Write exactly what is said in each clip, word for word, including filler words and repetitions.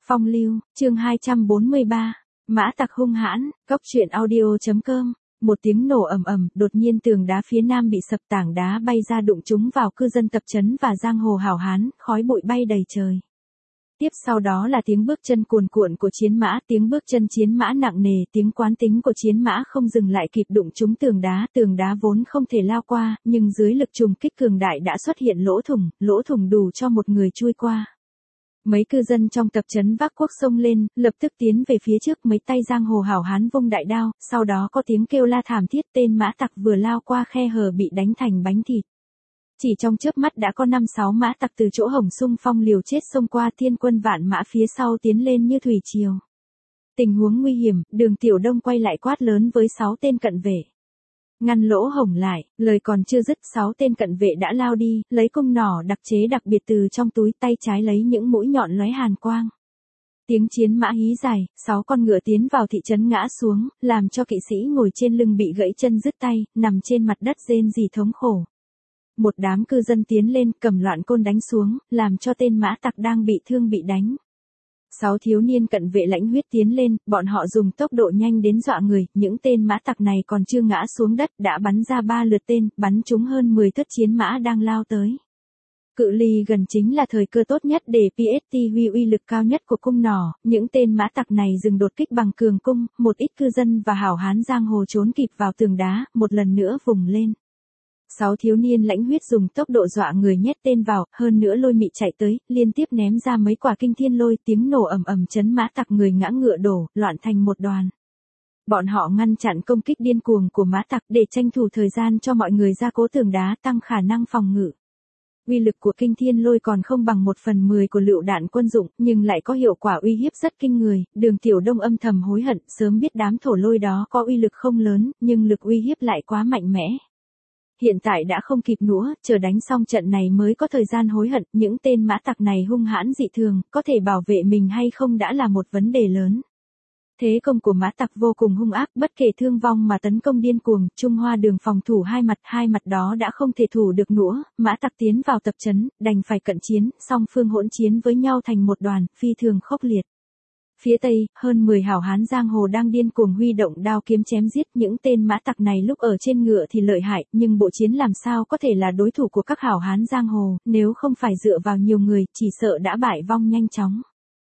Phong lưu, chương hai trăm bốn mươi ba, mã tặc hung hãn, cốc truyện audio.com. Một tiếng nổ ầm ầm, đột nhiên tường đá phía nam bị sập, tảng đá bay ra đụng trúng vào cư dân tập trấn và giang hồ hảo hán, khói bụi bay đầy trời. Tiếp sau đó là tiếng bước chân cuồn cuộn của chiến mã, tiếng bước chân chiến mã nặng nề, tiếng quán tính của chiến mã không dừng lại kịp đụng trúng tường đá, tường đá vốn không thể lao qua, nhưng dưới lực trùng kích cường đại đã xuất hiện lỗ thủng, lỗ thủng đủ cho một người chui qua. Mấy cư dân trong tập trấn vác cuốc xông lên, lập tức tiến về phía trước, mấy tay giang hồ hảo hán vung đại đao, sau đó có tiếng kêu la thảm thiết, tên mã tặc vừa lao qua khe hở bị đánh thành bánh thịt. Chỉ trong chớp mắt đã có năm sáu mã tặc từ chỗ hồng xung phong liều chết xông qua, thiên quân vạn mã phía sau tiến lên như thủy triều. Tình huống nguy hiểm, Đường Tiểu Đông quay lại quát lớn với sáu tên cận vệ. Ngăn lỗ hổng lại, lời còn chưa dứt, sáu tên cận vệ đã lao đi, lấy cung nỏ đặc chế đặc biệt từ trong túi, tay trái lấy những mũi nhọn lóe hàn quang. Tiếng chiến mã hí dài, sáu con ngựa tiến vào thị trấn ngã xuống, làm cho kỵ sĩ ngồi trên lưng bị gãy chân đứt tay, nằm trên mặt đất rên rỉ thống khổ. Một đám cư dân tiến lên, cầm loạn côn đánh xuống, làm cho tên mã tặc đang bị thương bị đánh. Sáu thiếu niên cận vệ lãnh huyết tiến lên, bọn họ dùng tốc độ nhanh đến dọa người, những tên mã tặc này còn chưa ngã xuống đất, đã bắn ra ba lượt tên, bắn trúng hơn mười thất chiến mã đang lao tới. Cự ly gần chính là thời cơ tốt nhất để pê ét tê huy uy lực cao nhất của cung nỏ, những tên mã tặc này dừng đột kích bằng cường cung, một ít cư dân và hảo hán giang hồ trốn kịp vào tường đá, một lần nữa vùng lên. Sáu thiếu niên lãnh huyết dùng tốc độ dọa người nhét tên vào, hơn nữa lôi mị chạy tới, liên tiếp ném ra mấy quả kinh thiên lôi, tiếng nổ ầm ầm chấn mã tặc người ngã ngựa đổ, loạn thành một đoàn. Bọn họ ngăn chặn công kích điên cuồng của mã tặc để tranh thủ thời gian cho mọi người ra cố tường đá, tăng khả năng phòng ngự. Uy lực của kinh thiên lôi còn không bằng một phần mười của lựu đạn quân dụng, nhưng lại có hiệu quả uy hiếp rất kinh người. Đường Tiểu Đông âm thầm hối hận, sớm biết đám thổ lôi đó có uy lực không lớn, nhưng lực uy hiếp lại quá mạnh mẽ. Hiện tại đã không kịp nữa, chờ đánh xong trận này mới có thời gian hối hận, những tên mã tặc này hung hãn dị thường, có thể bảo vệ mình hay không đã là một vấn đề lớn. Thế công của mã tặc vô cùng hung ác, bất kể thương vong mà tấn công điên cuồng, Trung Hoa Đường phòng thủ hai mặt, hai mặt đó đã không thể thủ được nữa, mã tặc tiến vào tập trấn, đành phải cận chiến, song phương hỗn chiến với nhau thành một đoàn, phi thường khốc liệt. Phía tây, hơn mười hảo hán giang hồ đang điên cuồng huy động đao kiếm chém giết, những tên mã tặc này lúc ở trên ngựa thì lợi hại, nhưng bộ chiến làm sao có thể là đối thủ của các hảo hán giang hồ, nếu không phải dựa vào nhiều người, chỉ sợ đã bại vong nhanh chóng.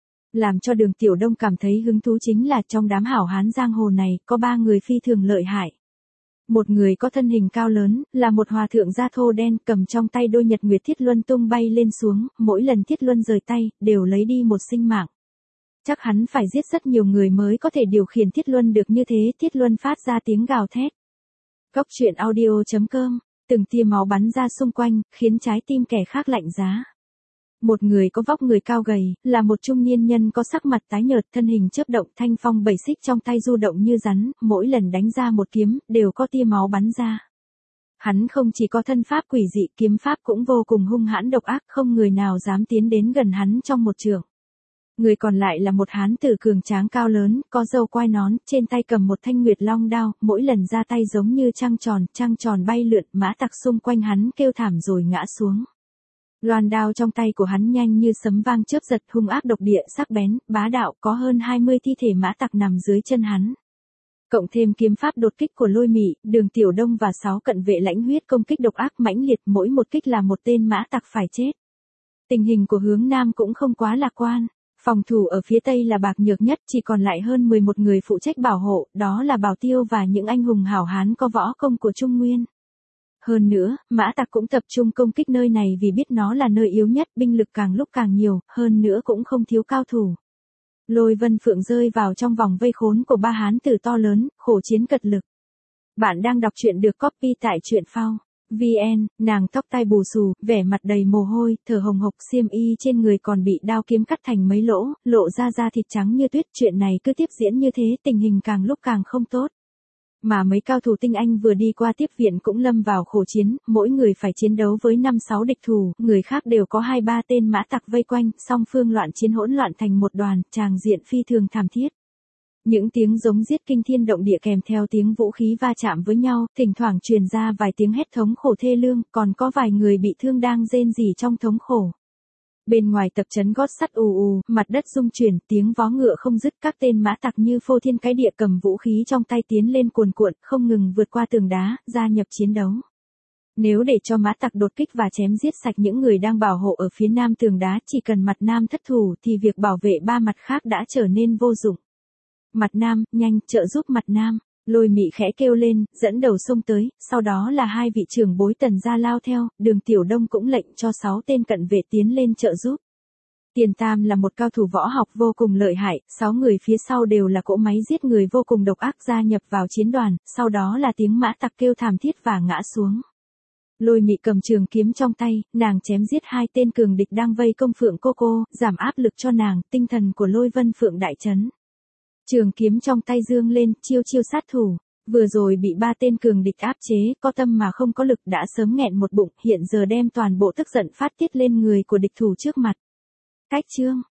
Làm cho Đường Tiểu Đông cảm thấy hứng thú chính là trong đám hảo hán giang hồ này, có ba người phi thường lợi hại. Một người có thân hình cao lớn, là một hòa thượng da thô đen, cầm trong tay đôi nhật nguyệt thiết luân tung bay lên xuống, mỗi lần thiết luân rời tay, đều lấy đi một sinh mạng. Chắc hắn phải giết rất nhiều người mới có thể điều khiển thiết luân được như thế, thiết luân phát ra tiếng gào thét. Cốc truyện audio.com, từng tia máu bắn ra xung quanh, khiến trái tim kẻ khác lạnh giá. Một người có vóc người cao gầy, là một trung niên nhân có sắc mặt tái nhợt, thân hình chớp động, thanh phong bảy xích trong tay du động như rắn, mỗi lần đánh ra một kiếm, đều có tia máu bắn ra. Hắn không chỉ có thân pháp quỷ dị, kiếm pháp cũng vô cùng hung hãn độc ác, không người nào dám tiến đến gần hắn trong một trượng. Người còn lại là một hán tử cường tráng cao lớn, có râu quai nón, trên tay cầm một thanh nguyệt long đao, mỗi lần ra tay giống như trăng tròn, trăng tròn bay lượn, mã tặc xung quanh hắn kêu thảm rồi ngã xuống. Loan đao trong tay của hắn nhanh như sấm vang chớp giật, hung ác độc địa, sắc bén, bá đạo, có hơn hai mươi thi thể mã tặc nằm dưới chân hắn. Cộng thêm kiếm pháp đột kích của lôi mị, Đường Tiểu Đông và sáu cận vệ lãnh huyết công kích độc ác mãnh liệt, mỗi một kích là một tên mã tặc phải chết. Tình hình của hướng Nam cũng không quá lạc quan. Phòng thủ ở phía Tây là bạc nhược nhất, chỉ còn lại hơn mười một người phụ trách bảo hộ, đó là Bảo Tiêu và những anh hùng hảo hán có võ công của Trung Nguyên. Hơn nữa, mã tặc cũng tập trung công kích nơi này vì biết nó là nơi yếu nhất, binh lực càng lúc càng nhiều, hơn nữa cũng không thiếu cao thủ. Lôi Vân Phượng rơi vào trong vòng vây khốn của ba hán tử to lớn, khổ chiến cật lực. Bạn đang đọc truyện được copy tại truyện phao. vn, nàng tóc tai bù xù, vẻ mặt đầy mồ hôi, thở hồng hộc, xiêm y trên người còn bị đao kiếm cắt thành mấy lỗ, lộ ra da thịt trắng như tuyết. Chuyện này cứ tiếp diễn như thế, tình hình càng lúc càng không tốt. Mà mấy cao thủ tinh anh vừa đi qua tiếp viện cũng lâm vào khổ chiến, mỗi người phải chiến đấu với năm sáu địch thủ, người khác đều có hai ba tên mã tặc vây quanh, song phương loạn chiến hỗn loạn thành một đoàn, tràng diện phi thường thảm thiết. Những tiếng giống giết kinh thiên động địa kèm theo tiếng vũ khí va chạm với nhau, thỉnh thoảng truyền ra vài tiếng hét thống khổ thê lương, còn có vài người bị thương đang rên rỉ trong thống khổ. Bên ngoài tập trấn gót sắt ù ù, mặt đất rung chuyển, tiếng vó ngựa không dứt, các tên mã tặc như phô thiên cái địa cầm vũ khí trong tay tiến lên cuồn cuộn, không ngừng vượt qua tường đá, gia nhập chiến đấu. Nếu để cho mã tặc đột kích và chém giết sạch những người đang bảo hộ ở phía nam tường đá, chỉ cần mặt nam thất thủ thì việc bảo vệ ba mặt khác đã trở nên vô dụng. Mặt nam, nhanh, trợ giúp mặt nam. Lôi Mị khẽ kêu lên, dẫn đầu xông tới, sau đó là hai vị trưởng bối Tần gia lao theo, Đường Tiểu Đông cũng lệnh cho sáu tên cận vệ tiến lên trợ giúp. Tiền Tam là một cao thủ võ học vô cùng lợi hại, sáu người phía sau đều là cỗ máy giết người vô cùng độc ác gia nhập vào chiến đoàn, sau đó là tiếng mã tặc kêu thảm thiết và ngã xuống. Lôi Mị cầm trường kiếm trong tay, nàng chém giết hai tên cường địch đang vây công Phượng Cô Cô, giảm áp lực cho nàng, tinh thần của Lôi Vân Phượng đại chấn. Trường kiếm trong tay dương lên, chiêu chiêu sát thủ, vừa rồi bị ba tên cường địch áp chế, có tâm mà không có lực đã sớm nghẹn một bụng, hiện giờ đem toàn bộ tức giận phát tiết lên người của địch thủ trước mặt. Cách chương